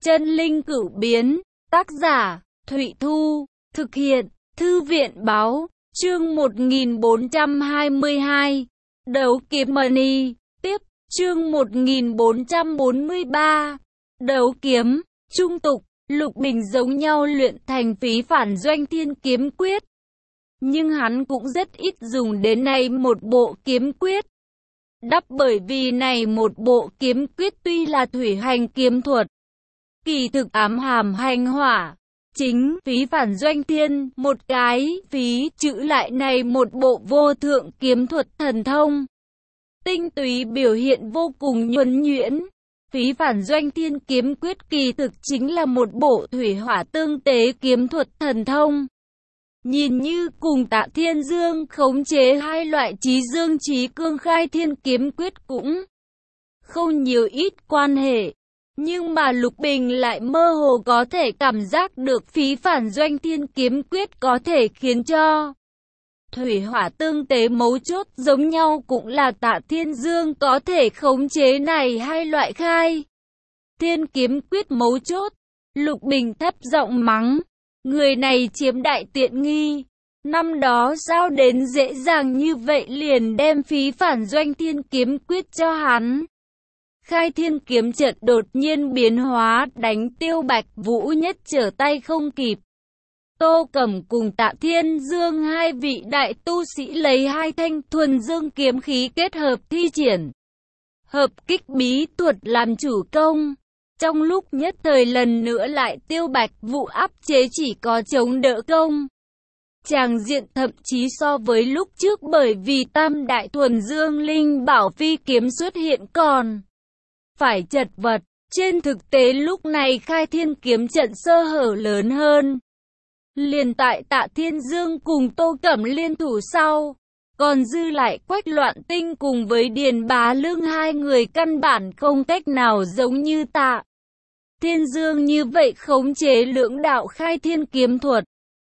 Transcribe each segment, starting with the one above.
Chân linh cửu biến, tác giả, Thụy Thu, thực hiện, Thư viện báo, chương 1422, Đấu kiếm money, tiếp, chương 1443, Đấu kiếm, trung tục, Lục Bình giống nhau luyện thành Phí Phản Doanh Thiên kiếm quyết. Nhưng hắn cũng rất ít dùng đến này một bộ kiếm quyết. Đắp bởi vì này một bộ kiếm quyết tuy là thủy hành kiếm thuật, kỳ thực ám hàm hành hỏa. Chính Phí Phản Doanh Thiên, một cái phí chữ lại này một bộ vô thượng kiếm thuật thần thông. Tinh túy biểu hiện vô cùng nhuần nhuyễn. Phí Phản Doanh Thiên kiếm quyết kỳ thực chính là một bộ thủy hỏa tương tế kiếm thuật thần thông. Nhìn như cùng Tạ Thiên Dương khống chế hai loại chí dương chí cương khai thiên kiếm quyết cũng không nhiều ít quan hệ. Nhưng mà Lục Bình lại mơ hồ có thể cảm giác được Phí Phản Doanh Thiên kiếm quyết có thể khiến cho thủy hỏa tương tế mấu chốt giống nhau, cũng là Tạ Thiên Dương có thể khống chế này hai loại khai thiên kiếm quyết mấu chốt. Lục Bình thấp giọng mắng, người này chiếm đại tiện nghi. Năm đó sao đến dễ dàng như vậy liền đem Phí Phản Doanh Thiên kiếm quyết cho hắn. Khai thiên kiếm trận đột nhiên biến hóa, đánh Tiêu Bạch Vũ nhất trở tay không kịp. Tô Cẩm cùng Tạ Thiên Dương hai vị đại tu sĩ lấy hai thanh thuần dương kiếm khí kết hợp thi triển hợp kích bí thuật làm chủ công. Trong lúc nhất thời lần nữa lại Tiêu Bạch Vũ áp chế, chỉ có chống đỡ công. Tràng diện thậm chí so với lúc trước bởi vì tam đại thuần dương linh bảo phi kiếm xuất hiện còn phải chật vật. Trên thực tế lúc này khai thiên kiếm trận sơ hở lớn hơn. Liền tại Tạ Thiên Dương cùng Tô Cẩm liên thủ sau, còn dư lại Quách Loạn Tinh cùng với Điền Bá Lương hai người căn bản không cách nào giống như Tạ Thiên Dương như vậy khống chế lưỡng đạo khai thiên kiếm thuật.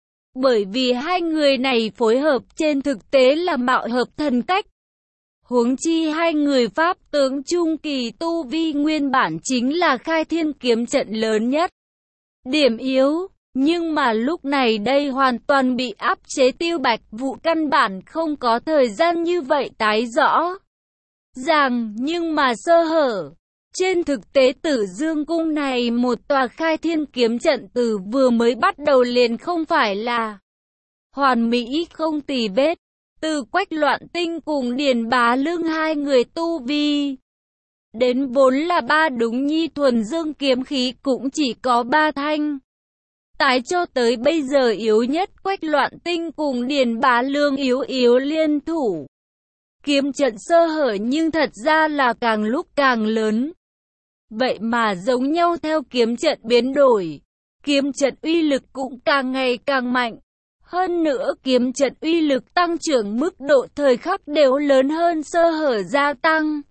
Bởi vì hai người này phối hợp trên thực tế là mạo hợp thần cách. Huống chi hai người pháp tướng trung kỳ tu vi nguyên bản chính là khai thiên kiếm trận lớn nhất điểm yếu. Nhưng mà lúc này đây hoàn toàn bị áp chế, Tiêu Bạch Vũ căn bản không có thời gian như vậy tái rõ ràng, nhưng mà sơ hở. Trên thực tế Tử Dương Cung này một tòa khai thiên kiếm trận từ vừa mới bắt đầu liền không phải là hoàn mỹ không tì vết. Từ Quách Loạn Tinh cùng Điền Bá Lương hai người tu vi đến vốn là ba đúng nhi thuần dương kiếm khí cũng chỉ có ba thanh. Tái cho tới bây giờ yếu nhất Quách Loạn Tinh cùng Điền Bá Lương yếu liên thủ. Kiếm trận sơ hở nhưng thật ra là càng lúc càng lớn. Vậy mà giống nhau theo kiếm trận biến đổi, kiếm trận uy lực cũng càng ngày càng mạnh. Hơn nữa kiếm trận uy lực tăng trưởng mức độ thời khắc đều lớn hơn sơ hở gia tăng.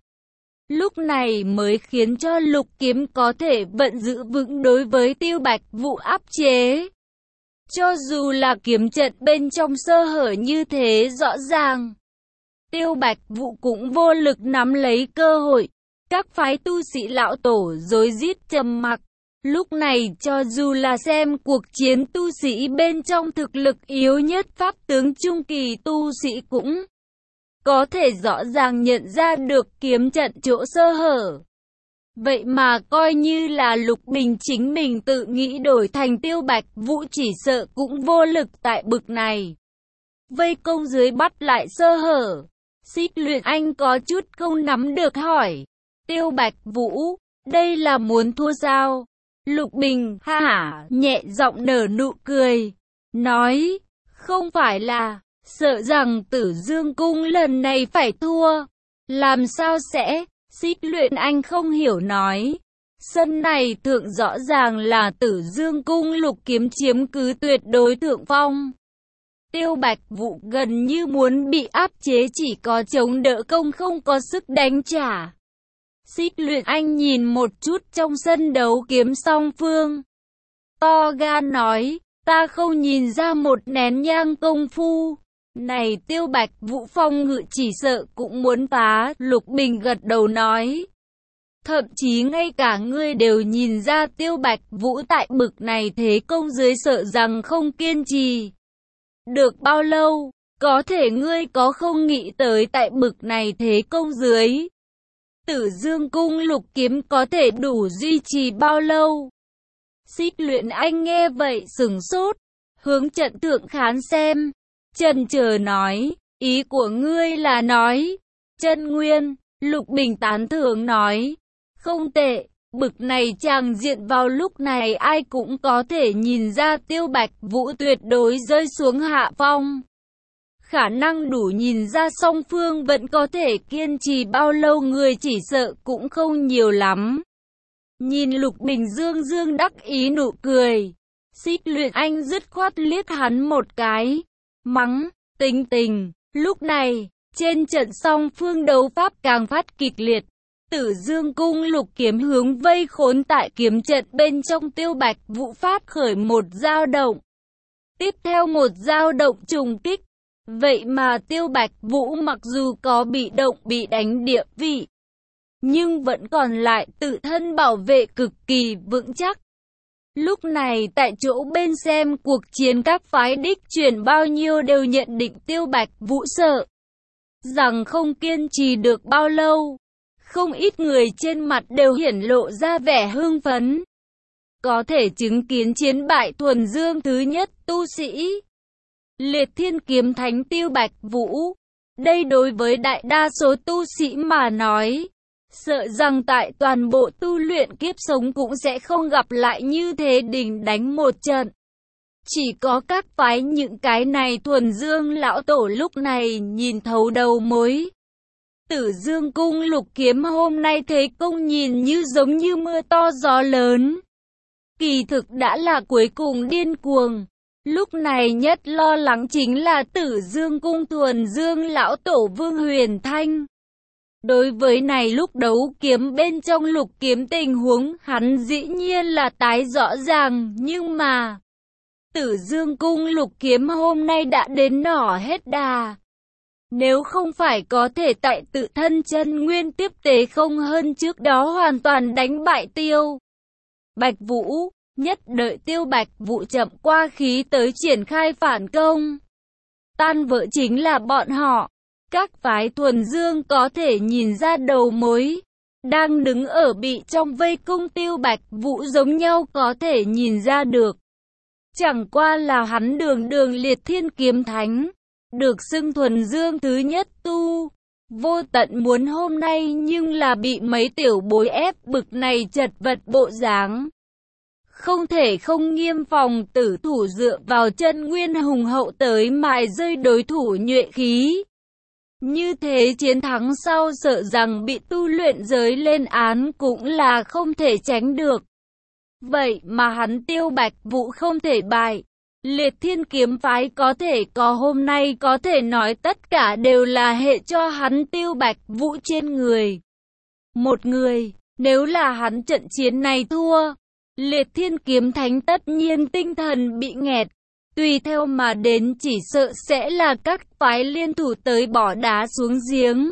Lúc này mới khiến cho Lục Kiếm có thể vận giữ vững đối với Tiêu Bạch Vũ áp chế. Cho dù là kiếm trận bên trong sơ hở như thế rõ ràng, Tiêu Bạch Vũ cũng vô lực nắm lấy cơ hội. Các phái tu sĩ lão tổ rối rít trầm mặc. Lúc này cho dù là xem cuộc chiến tu sĩ bên trong thực lực yếu nhất pháp tướng trung kỳ tu sĩ cũng có thể rõ ràng nhận ra được kiếm trận chỗ sơ hở. Vậy mà coi như là Lục Bình chính mình tự nghĩ đổi thành Tiêu Bạch Vũ chỉ sợ cũng vô lực tại bực này. Vây công dưới bắt lại sơ hở. Xích Luyện Anh có chút không nắm được hỏi. Tiêu Bạch Vũ, đây là muốn thua sao? Lục Bình ha hả nhẹ giọng nở nụ cười, nói, không phải là, sợ rằng Tử Dương Cung lần này phải thua. Làm sao sẽ? Xích Luyện Anh không hiểu nói. Sân này thượng rõ ràng là Tử Dương Cung Lục Kiếm chiếm cứ tuyệt đối thượng phong. Tiêu Bạch Vũ gần như muốn bị áp chế, chỉ có chống đỡ công không có sức đánh trả. Xích Luyện Anh nhìn một chút trong sân đấu kiếm song phương, to gan nói, ta không nhìn ra một nén nhang công phu này Tiêu Bạch Vũ phong ngự chỉ sợ cũng muốn phá. Lục Bình gật đầu nói, Thậm chí ngay cả ngươi đều nhìn ra Tiêu Bạch Vũ tại bực này thế công dưới sợ rằng không kiên trì được bao lâu. Có thể ngươi có không nghĩ tới tại bực này thế công dưới, Tử Dương cung lục kiếm có thể đủ duy trì bao lâu? Xích Luyện Anh nghe vậy sửng sốt, hướng Trận Thượng Khán xem, chần chờ nói, ý của ngươi là nói, chân nguyên. Lục Bình tán thưởng nói, không tệ, bực này tràng diện vào lúc này ai cũng có thể nhìn ra Tiêu Bạch Vũ tuyệt đối rơi xuống hạ phong. Khả năng đủ nhìn ra song phương vẫn có thể kiên trì bao lâu người chỉ sợ cũng không nhiều lắm. Nhìn Lục Bình dương đắc ý nụ cười, Xích Luyện Anh dứt khoát liếc hắn một cái, mắng, tính tình. Lúc này, trên trận song phương đấu pháp càng phát kịch liệt. Tử Dương cung lục kiếm hướng vây khốn tại kiếm trận bên trong Tiêu Bạch Vũ phát khởi một dao động. Tiếp theo một dao động trùng kích. Vậy mà Tiêu Bạch Vũ mặc dù có bị động bị đánh địa vị, nhưng vẫn còn lại tự thân bảo vệ cực kỳ vững chắc. Lúc này tại chỗ bên xem cuộc chiến các phái đích truyền bao nhiêu đều nhận định Tiêu Bạch Vũ sợ rằng không kiên trì được bao lâu. Không ít người trên mặt đều hiển lộ ra vẻ hưng phấn. Có thể chứng kiến chiến bại thuần dương thứ nhất tu sĩ Liệt Thiên Kiếm Thánh Tiêu Bạch Vũ. Đây đối với đại đa số tu sĩ mà nói, sợ rằng tại toàn bộ tu luyện kiếp sống cũng sẽ không gặp lại như thế đình đánh một trận. Chỉ có các phái những cái này thuần dương lão tổ lúc này nhìn thấu đầu mối. Tử Dương cung lục kiếm hôm nay thế công nhìn như giống như mưa to gió lớn. Kỳ thực đã là cuối cùng điên cuồng. Lúc này nhất lo lắng chính là Tử Dương cung thuần dương lão tổ Vương Huyền Thanh. Đối với này lúc đấu kiếm bên trong lục kiếm tình huống hắn dĩ nhiên là tái rõ ràng, nhưng mà Tử Dương cung lục kiếm hôm nay đã đến nỏ hết đà. Nếu không phải có thể tại tự thân chân nguyên tiếp tế không hơn trước đó hoàn toàn đánh bại Tiêu Bạch Vũ, nhất đợi Tiêu Bạch Vũ chậm qua khí tới triển khai phản công. Tan vỡ chính là bọn họ. Các phái thuần dương có thể nhìn ra đầu mối. Đang đứng ở bị trong vây công Tiêu Bạch Vũ giống nhau có thể nhìn ra được. Chẳng qua là hắn đường Liệt Thiên Kiếm Thánh, được xưng thuần dương thứ nhất tu. Vô tận muốn hôm nay nhưng là bị mấy tiểu bối ép bực này chật vật bộ dáng. Không thể không nghiêm phòng tử thủ dựa vào chân nguyên hùng hậu tới mài rơi đối thủ nhuệ khí. Như thế chiến thắng sau sợ rằng bị tu luyện giới lên án cũng là không thể tránh được. Vậy mà hắn Tiêu Bạch Vũ không thể bại. Liệt Thiên Kiếm phái có thể có hôm nay có thể nói tất cả đều là hệ cho hắn Tiêu Bạch Vũ trên người. Một người, nếu là hắn trận chiến này thua, Liệt Thiên Kiếm Thánh tất nhiên tinh thần bị nghẹt. Tùy theo mà đến chỉ sợ sẽ là các phái liên thủ tới bỏ đá xuống giếng.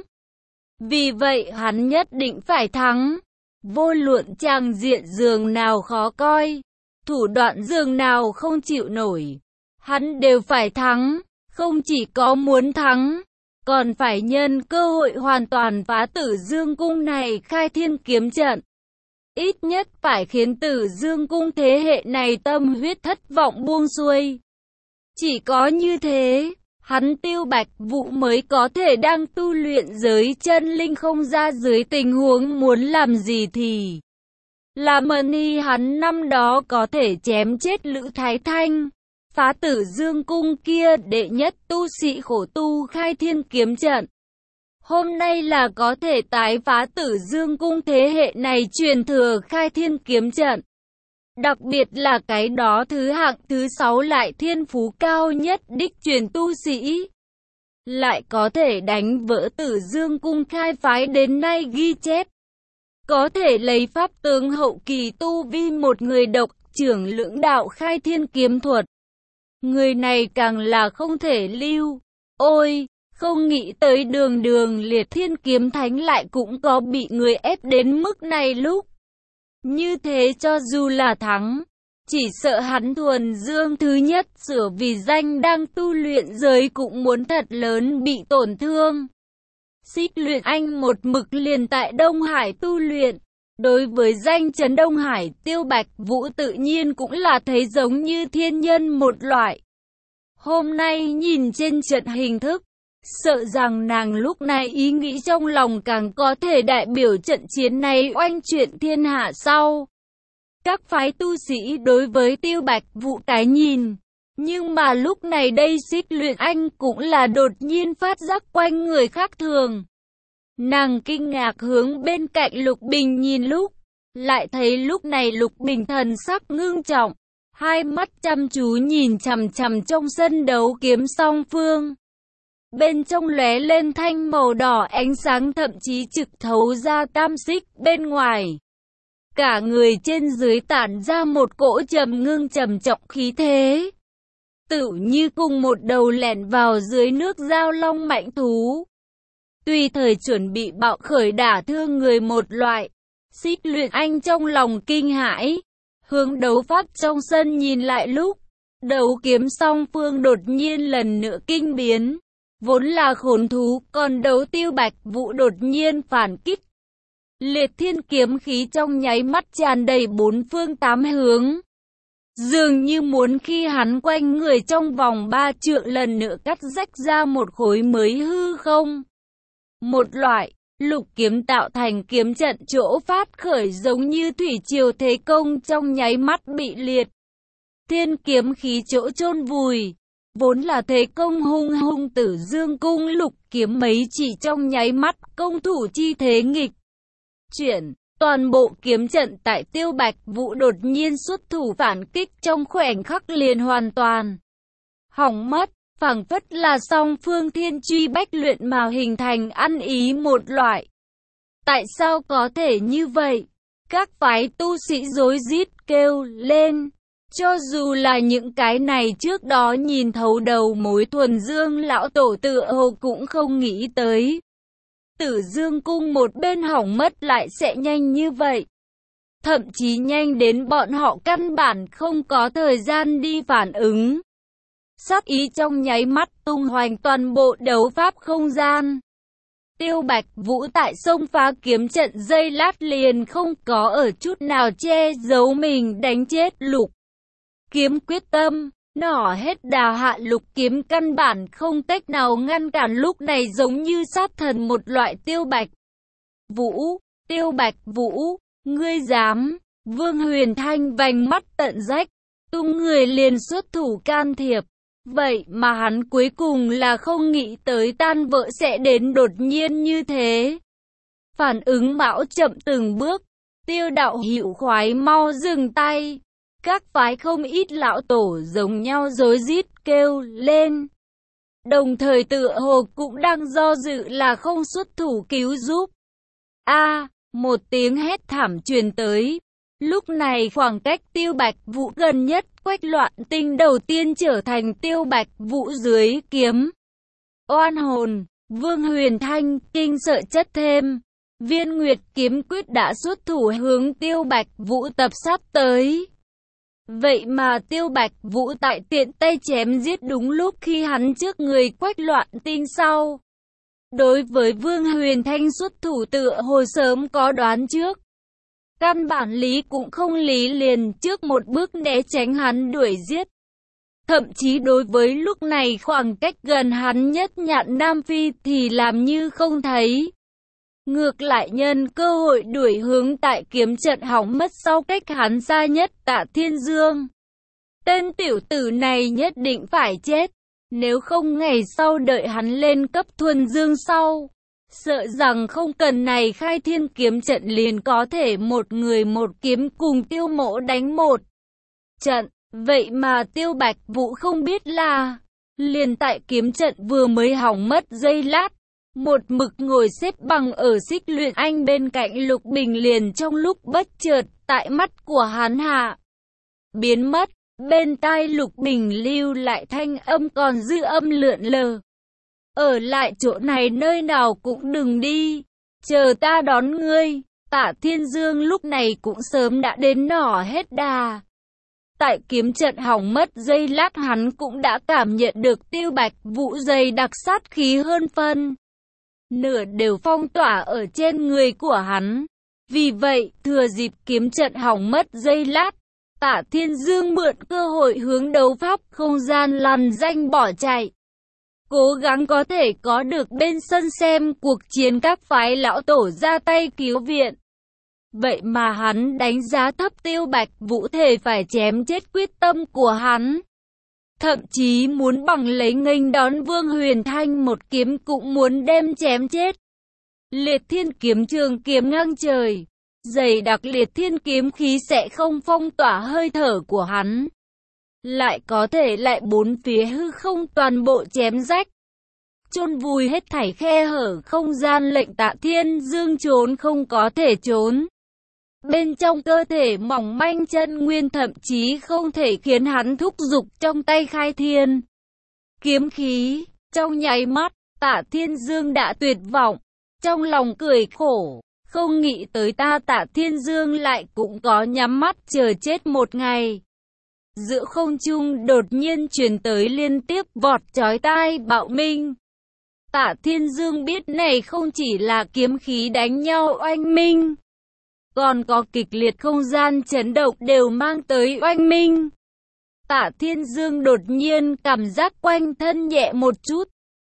Vì vậy hắn nhất định phải thắng. Vô luận tràng diện giường nào khó coi, thủ đoạn giường nào không chịu nổi, hắn đều phải thắng. Không chỉ có muốn thắng, còn phải nhân cơ hội hoàn toàn phá Tử Dương cung này khai thiên kiếm trận. Ít nhất phải khiến Tử Dương cung thế hệ này tâm huyết thất vọng buông xuôi. Chỉ có như thế, hắn Tiêu Bạch Vũ mới có thể đang tu luyện giới chân linh không ra dưới tình huống muốn làm gì thì làm. Ni hắn năm đó có thể chém chết Lữ Thái Thanh, phá Tử Dương cung kia đệ nhất tu sĩ khổ tu khai thiên kiếm trận. Hôm nay là có thể tái phá Tử Dương cung thế hệ này truyền thừa khai thiên kiếm trận. Đặc biệt là cái đó thứ hạng thứ 6 lại thiên phú cao nhất đích truyền tu sĩ. Lại có thể đánh vỡ Tử Dương cung khai phái đến nay ghi chép. Có thể lấy pháp tướng hậu kỳ tu vi một người độc trưởng lưỡng đạo khai thiên kiếm thuật. Người này càng là không thể lưu. Ôi, Không nghĩ tới đường đường Liệt Thiên Kiếm Thánh lại cũng có bị người ép đến mức này lúc. Như thế cho dù là thắng, chỉ sợ hắn thuần dương thứ nhất sửa vì danh đang tu luyện giới cũng muốn thật lớn bị tổn thương. Xích Luyện Anh một mực liền tại Đông Hải tu luyện. Đối với danh chấn Đông Hải, Tiêu Bạch Vũ tự nhiên cũng là thấy giống như thiên nhân một loại. Hôm nay nhìn trên trận hình thức, sợ rằng nàng lúc này ý nghĩ trong lòng càng có thể đại biểu trận chiến này oanh chuyển thiên hạ sau. Các phái tu sĩ đối với Tiêu Bạch Vũ cái nhìn. Nhưng mà lúc này đây Xích Luyện Anh cũng là đột nhiên phát giác quanh người khác thường. Nàng kinh ngạc hướng bên cạnh Lục Bình nhìn lúc, lại thấy lúc này Lục Bình thần sắc ngưng trọng, hai mắt chăm chú nhìn chằm chằm trong sân đấu kiếm song phương. Bên trong lóe lên thanh màu đỏ ánh sáng thậm chí trực thấu ra tam xích bên ngoài. Cả người trên dưới tản ra một cỗ trầm ngưng trầm trọng khí thế. Tựu như cùng một đầu lẻn vào dưới nước giao long mạnh thú. Tùy thời chuẩn bị bạo khởi đả thương người một loại. Xích Luyện Anh trong lòng kinh hãi. Hướng đấu pháp trong sân nhìn lại lúc. Đấu kiếm song phương đột nhiên lần nữa kinh biến. Vốn là khốn thú, còn đấu Tiêu Bạch Vũ đột nhiên phản kích. Liệt thiên kiếm khí trong nháy mắt tràn đầy bốn phương tám hướng. Dường như muốn khi hắn quanh người trong vòng 3 trượng lần nữa cắt rách ra một khối mới hư không. Một loại, lục kiếm tạo thành kiếm trận chỗ phát khởi giống như thủy triều thế công trong nháy mắt bị liệt. Thiên kiếm khí chỗ chôn vùi. Vốn là thế công hung hung Tử Dương cung lục kiếm mấy chỉ trong nháy mắt công thủ chi thế nghịch. Chuyển, toàn bộ kiếm trận tại Tiêu Bạch Vũ đột nhiên xuất thủ phản kích trong khoảnh khắc liền hoàn toàn hỏng mất, phảng phất là song phương thiên truy bách luyện mà hình thành ăn ý một loại. Tại sao có thể như vậy? Các phái tu sĩ rối rít kêu lên. Cho dù là những cái này trước đó nhìn thấu đầu mối thuần dương lão tổ tựa hồ cũng không nghĩ tới. Tử Dương cung một bên hỏng mất lại sẽ nhanh như vậy. Thậm chí nhanh đến bọn họ căn bản không có thời gian đi phản ứng. Sát ý trong nháy mắt tung hoành toàn bộ đấu pháp không gian. Tiêu Bạch Vũ tại sông phá kiếm trận giây lát liền không có ở chút nào che giấu mình đánh chết lục kiếm quyết tâm. Nỏ hết đà hạ lục kiếm căn bản không cách nào ngăn cản lúc này giống như sát thần một loại Tiêu Bạch Vũ, ngươi dám? Vương Huyền Thanh vành mắt tận rách, tung người liền xuất thủ can thiệp. Vậy mà hắn cuối cùng là không nghĩ tới tan vỡ sẽ đến đột nhiên như thế. Phản ứng mão chậm từng bước, Tiêu đạo hữu khoái mau dừng tay. Các phái không ít lão tổ giống nhau rối rít kêu lên. Đồng thời tựa hồ cũng đang do dự là không xuất thủ cứu giúp. Một tiếng hét thảm truyền tới. Lúc này khoảng cách Tiêu Bạch Vũ gần nhất, Quách Loạn Tinh đầu tiên trở thành Tiêu Bạch Vũ dưới kiếm. Oan hồn, Vương Huyền Thanh kinh sợ chất thêm. Viên Nguyệt kiếm quyết đã xuất thủ hướng Tiêu Bạch Vũ tập sát tới. Vậy mà Tiêu Bạch Vũ tại tiện tay chém giết đúng lúc khi hắn trước người Quách Loạn Tinh sau. Đối với Vương Huyền Thanh xuất thủ tựa hồ sớm có đoán trước. Căn bản lý cũng không lý liền trước một bước né tránh hắn đuổi giết. Thậm chí đối với lúc này khoảng cách gần hắn nhất Nhạn Nam Phi thì làm như không thấy. Ngược lại nhân cơ hội đuổi hướng tại kiếm trận hỏng mất sau cách hắn xa nhất Tạ Thiên Dương. Tên tiểu tử này nhất định phải chết. Nếu không ngày sau đợi hắn lên cấp thuần dương sau. Sợ rằng không cần này khai thiên kiếm trận liền có thể một người một kiếm cùng Tiêu Mỗ đánh một trận. Vậy mà Tiêu Bạch Vũ không biết là liền tại kiếm trận vừa mới hỏng mất giây lát. Một mực ngồi xếp bằng ở Xích Luyện Anh bên cạnh Lục Bình liền trong lúc bất chợt tại mắt của hắn hạ biến mất. Bên tai Lục Bình lưu lại thanh âm còn dư âm lượn lờ. Ở lại chỗ này nơi nào cũng đừng đi. Chờ ta đón ngươi. Tạ Thiên Dương lúc này cũng sớm đã đến nỏ hết đà. Tại kiếm trận hỏng mất giây lát hắn cũng đã cảm nhận được Tiêu Bạch Vũ dày đặc sát khí hơn phân nửa đều phong tỏa ở trên người của hắn. Vì vậy, thừa dịp kiếm trận hỏng mất giây lát, Tạ Thiên Dương mượn cơ hội hướng đấu pháp không gian lằn danh bỏ chạy. Cố gắng có thể có được bên sân xem cuộc chiến các phái lão tổ ra tay cứu viện. Vậy mà hắn đánh giá thấp Tiêu Bạch Vũ thể phải chém chết quyết tâm của hắn. Thậm chí muốn bằng lấy nghênh đón Vương Huyền Thanh một kiếm cũng muốn đem chém chết. Liệt thiên kiếm trường kiếm ngang trời. Dày đặc liệt thiên kiếm khí sẽ không phong tỏa hơi thở của hắn. Lại có thể lại bốn phía hư không toàn bộ chém rách. Chôn vùi hết thảy khe hở không gian lệnh Tạ Thiên Dương trốn không có thể trốn. Bên trong cơ thể mỏng manh chân nguyên thậm chí không thể khiến hắn thúc giục trong tay khai thiên kiếm khí. Trong nháy mắt, Tạ Thiên Dương đã tuyệt vọng. Trong lòng cười khổ, không nghĩ tới ta Tạ Thiên Dương lại cũng có nhắm mắt chờ chết một ngày. Giữa không trung đột nhiên truyền tới liên tiếp vọt chói tai bạo minh. Tạ Thiên Dương biết này không chỉ là kiếm khí đánh nhau oanh minh, còn có kịch liệt không gian chấn động đều mang tới oanh minh. Tạ Thiên Dương đột nhiên cảm giác quanh thân nhẹ một chút.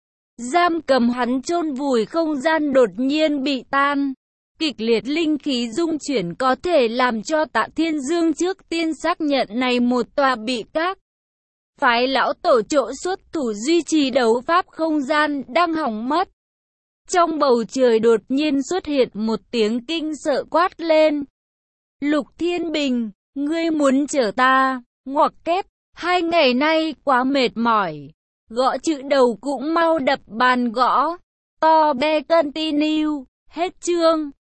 Giam cầm hắn chôn vùi không gian đột nhiên bị tan. Kịch liệt linh khí dung chuyển có thể làm cho Tạ Thiên Dương trước tiên xác nhận này một tòa bị các phái lão tổ chỗ xuất thủ duy trì đấu pháp không gian đang hỏng mất. Trong bầu trời đột nhiên xuất hiện một tiếng kinh sợ quát lên. Lục Thiên Bình, ngươi muốn chở ta, ngoặc kép, 2 ngày nay quá mệt mỏi. Gõ chữ đầu cũng mau đập bàn gõ. To be continue, hết chương.